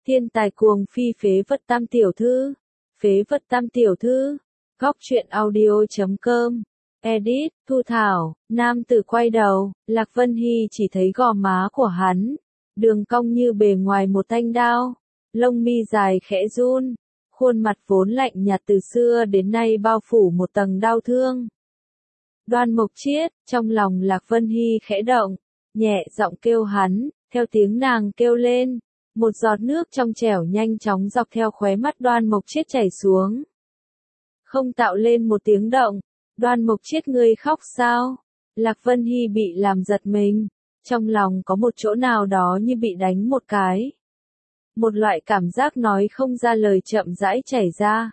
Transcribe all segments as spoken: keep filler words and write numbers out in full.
Thiên tài cuồng phi phế vật tam tiểu thư. Phế vật tam tiểu thư. Góc truyện audio chấm com. Edit, Thu Thảo. Nam tử quay đầu, Lạc Vân Hy chỉ thấy gò má của hắn. Đường cong như bề ngoài một thanh đao. Lông mi dài khẽ run. Khuôn mặt vốn lạnh nhạt từ xưa đến nay bao phủ một tầng đau thương. Đoan Mộc Chiết, trong lòng Lạc Vân Hy khẽ động, nhẹ giọng kêu hắn, theo tiếng nàng kêu lên, một giọt nước trong trẻo nhanh chóng dọc theo khóe mắt Đoan Mộc Chiết chảy xuống. Không tạo lên một tiếng động, Đoan Mộc Chiết ngươi khóc sao? Lạc Vân Hy bị làm giật mình, trong lòng có một chỗ nào đó như bị đánh một cái. Một loại cảm giác nói không ra lời chậm rãi chảy ra.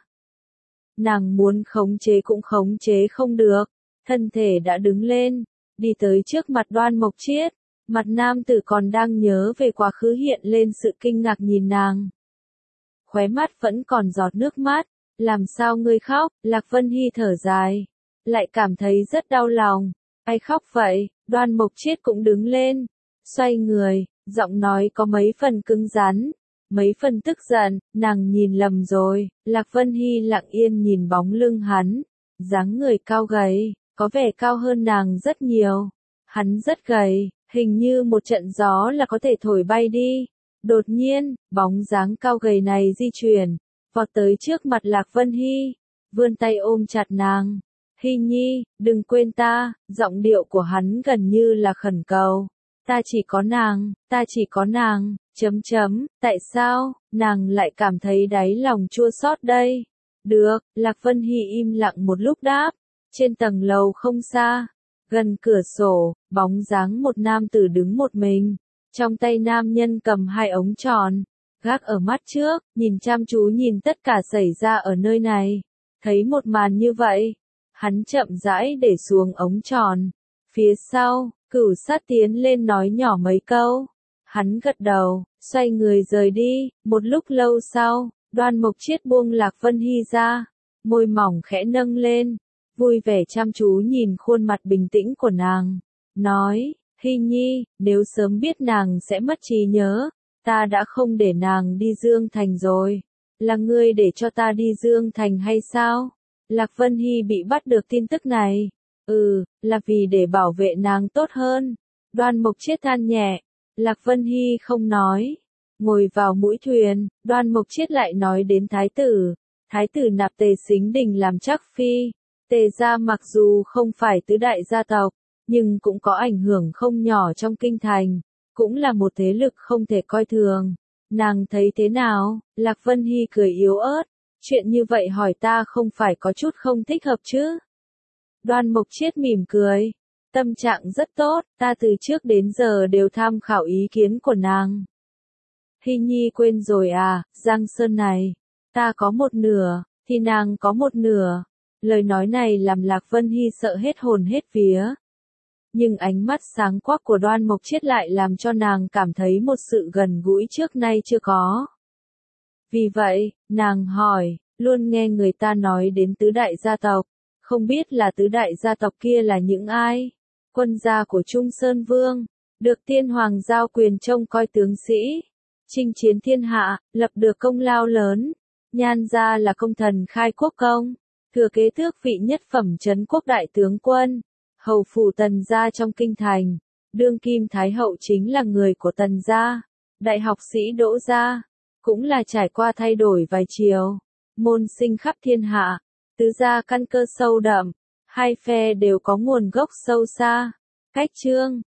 Nàng muốn khống chế cũng khống chế không được. Thân thể đã đứng lên, đi tới trước mặt Đoan Mộc Chiết, mặt nam tử còn đang nhớ về quá khứ hiện lên sự kinh ngạc nhìn nàng. Khóe mắt vẫn còn giọt nước mắt, làm sao ngươi khóc? Lạc Vân Hy thở dài, lại cảm thấy rất đau lòng. Ai khóc vậy? Đoan Mộc Chiết cũng đứng lên, xoay người, giọng nói có mấy phần cứng rắn, mấy phần tức giận, nàng nhìn lầm rồi. Lạc Vân Hy lặng yên nhìn bóng lưng hắn, dáng người cao gầy, có vẻ cao hơn nàng rất nhiều. Hắn rất gầy, hình như một trận gió là có thể thổi bay đi. Đột nhiên, bóng dáng cao gầy này di chuyển, vọt tới trước mặt Lạc Vân Hy, vươn tay ôm chặt nàng. Hy nhi, đừng quên ta, giọng điệu của hắn gần như là khẩn cầu. Ta chỉ có nàng, ta chỉ có nàng, chấm chấm, tại sao, nàng lại cảm thấy đáy lòng chua xót đây? Được, Lạc Vân Hy im lặng một lúc đáp. Trên tầng lầu không xa, gần cửa sổ, bóng dáng một nam tử đứng một mình. Trong tay nam nhân cầm hai ống tròn, gác ở mắt trước, nhìn chăm chú nhìn tất cả xảy ra ở nơi này. Thấy một màn như vậy, hắn chậm rãi để xuống ống tròn. Phía sau, Cửu Sát tiến lên nói nhỏ mấy câu. Hắn gật đầu, xoay người rời đi. Một lúc lâu sau, Đoan Mộc Chiết buông Lạc Vân Hy ra, môi mỏng khẽ nâng lên. Vui vẻ chăm chú nhìn khuôn mặt bình tĩnh của nàng, nói, Hy nhi, nếu sớm biết nàng sẽ mất trí nhớ, ta đã không để nàng đi Dương Thành rồi. Là ngươi để cho ta đi Dương Thành hay sao? Lạc Vân Hy bị bắt được tin tức này. Ừ, là vì để bảo vệ nàng tốt hơn. Đoan Mộc Chiết than nhẹ. Lạc Vân Hy không nói. Ngồi vào mũi thuyền, Đoan Mộc Chiết lại nói đến thái tử. Thái tử nạp Tề Sính Đình làm trắc phi. Tề gia mặc dù không phải tứ đại gia tộc, nhưng cũng có ảnh hưởng không nhỏ trong kinh thành, cũng là một thế lực không thể coi thường. Nàng thấy thế nào? Lạc Vân Hy cười yếu ớt, chuyện như vậy hỏi ta không phải có chút không thích hợp chứ? Đoan Mộc Chiết mỉm cười, tâm trạng rất tốt, ta từ trước đến giờ đều tham khảo ý kiến của nàng. Hy nhi quên rồi à, Giang Sơn này, ta có một nửa, thì nàng có một nửa. Lời nói này làm Lạc Vân Hy sợ hết hồn hết vía. Nhưng ánh mắt sáng quắc của Đoan Mộc Chiết lại làm cho nàng cảm thấy một sự gần gũi trước nay chưa có. Vì vậy, nàng hỏi, luôn nghe người ta nói đến tứ đại gia tộc, không biết là tứ đại gia tộc kia là những ai? Quân gia của Trung Sơn Vương, được tiên hoàng giao quyền trông coi tướng sĩ, chinh chiến thiên hạ, lập được công lao lớn. Nhan gia là công thần khai quốc công, thừa kế tước vị nhất phẩm trấn quốc đại tướng quân, hầu phủ Tần gia trong kinh thành, đương kim thái hậu chính là người của Tần gia, đại học sĩ Đỗ gia, cũng là trải qua thay đổi vài triều, môn sinh khắp thiên hạ, tứ gia căn cơ sâu đậm, hai phe đều có nguồn gốc sâu xa. Cách chương